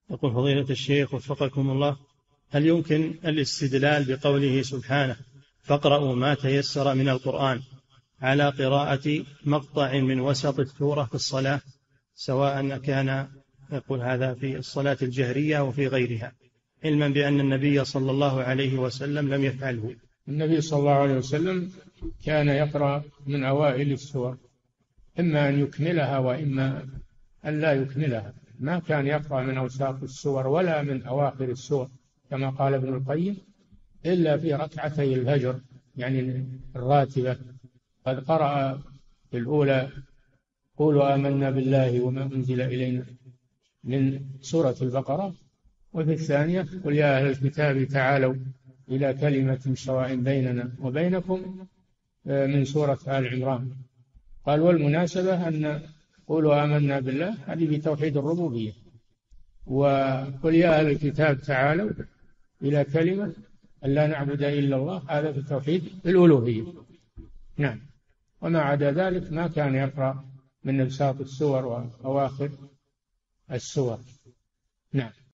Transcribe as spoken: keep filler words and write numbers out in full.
يقول فضيلة الشيخ وفقكم الله، هل يمكن الاستدلال بقوله سبحانه فاقرأوا ما تيسر من القرآن على قراءة مقطع من وسط السورة في الصلاة، سواء كان يقول هذا في الصلاة الجهرية وفي غيرها، علما بأن النبي صلى الله عليه وسلم لم يفعله؟ النبي صلى الله عليه وسلم كان يقرأ من أوائل السور، إما أن يكملها وإما أن لا يكملها، ما كان يقرأ من أوساط السور ولا من أواخر السور كما قال ابن القيم، إلا في ركعتي الفجر يعني الراتبة. قد قرأ في الأولى قولوا آمنا بالله وما أنزل إلينا من سورة البقرة، وفي الثانية قل يا أهل الكتاب تعالوا إلى كلمة سواء بيننا وبينكم من سورة آل عمران. قال والمناسبة أن قولوا آمنا بالله هذه بتوحيد الربوبية، وقل يا أهل الكتاب تعالوا إلى كلمة أن لا نعبد إلا الله هذا في توحيد الألوهية. نعم. وما عدا ذلك ما كان يقرأ من أوساط السور وأواخر السور. نعم.